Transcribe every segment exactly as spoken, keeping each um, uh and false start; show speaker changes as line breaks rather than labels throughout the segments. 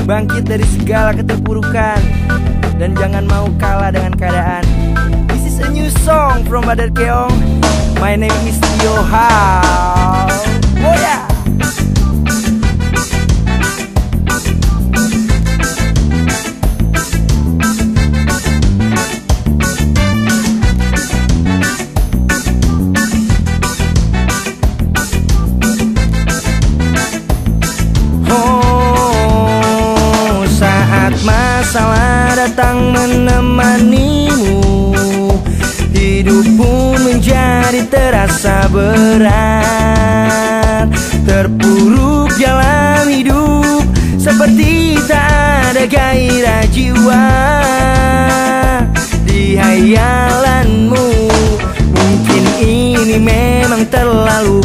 bangkit dari segala keterpurukan, dan jangan mau kalah dengan keadaan. This is a new song from Badar Keong. My name is Tio Hao. Oh yeah.
Masalah datang menemanimu, hidupmu menjadi terasa berat, terpuruk dalam hidup seperti tak ada gairah jiwa. Di hayalanmu mungkin ini memang terlalu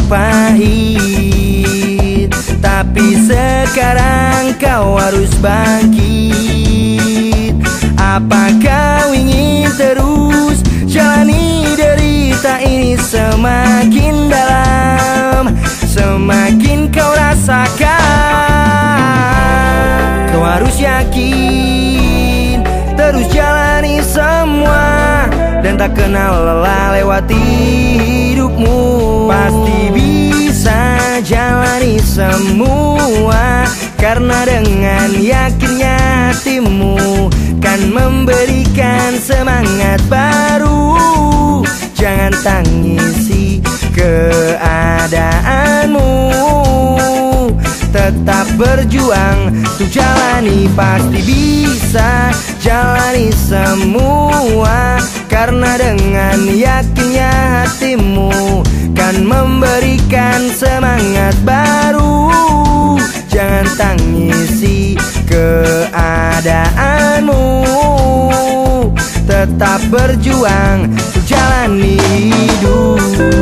pahit, tapi sekarang kau harus bangkit. Apa kau ingin terus jalani derita ini semakin dalam, semakin kau rasakan? Kau harus yakin, terus jalani semua, dan tak kenal lelah lewati hidupmu. Pasti bisa jalani semua, karena dengan yakinnya hatimu kan memberikan semangat baru. Jangan tangisi keadaanmu, tetap berjuang untuk jalani. Pasti bisa jalani semua, karena dengan yakinnya hatimu kan memberikan semangat baru. Jangan tangisi keadaanmu, tetap berjuang untuk jalani hidup.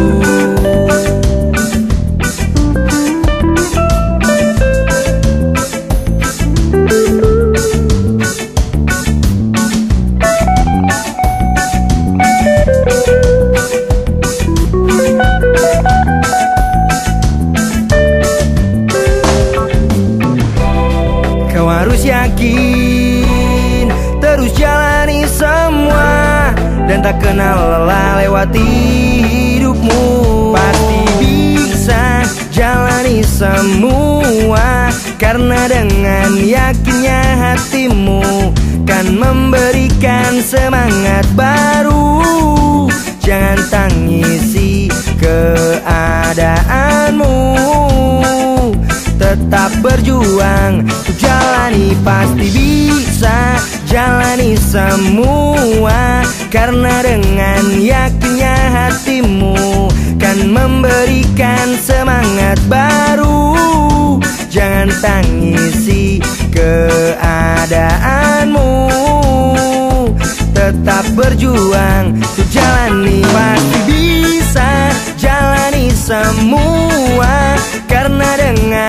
Kau harus yakin, terus jalani semua, dan tak kenal lelah lewati hidupmu. Pasti bisa jalani semua, karena dengan yakinnya hatimu kan memberikan semangat baru. Jangan tangisi keadaanmu, tetap berjuang untuk jalani. Pasti bisa jalani semua, karena dengan yakinnya hatimu kan memberikan semangat baru. Jangan tangisi keadaanmu, tetap berjuang untuk jalani. Pasti bisa jalani semua, karena dengan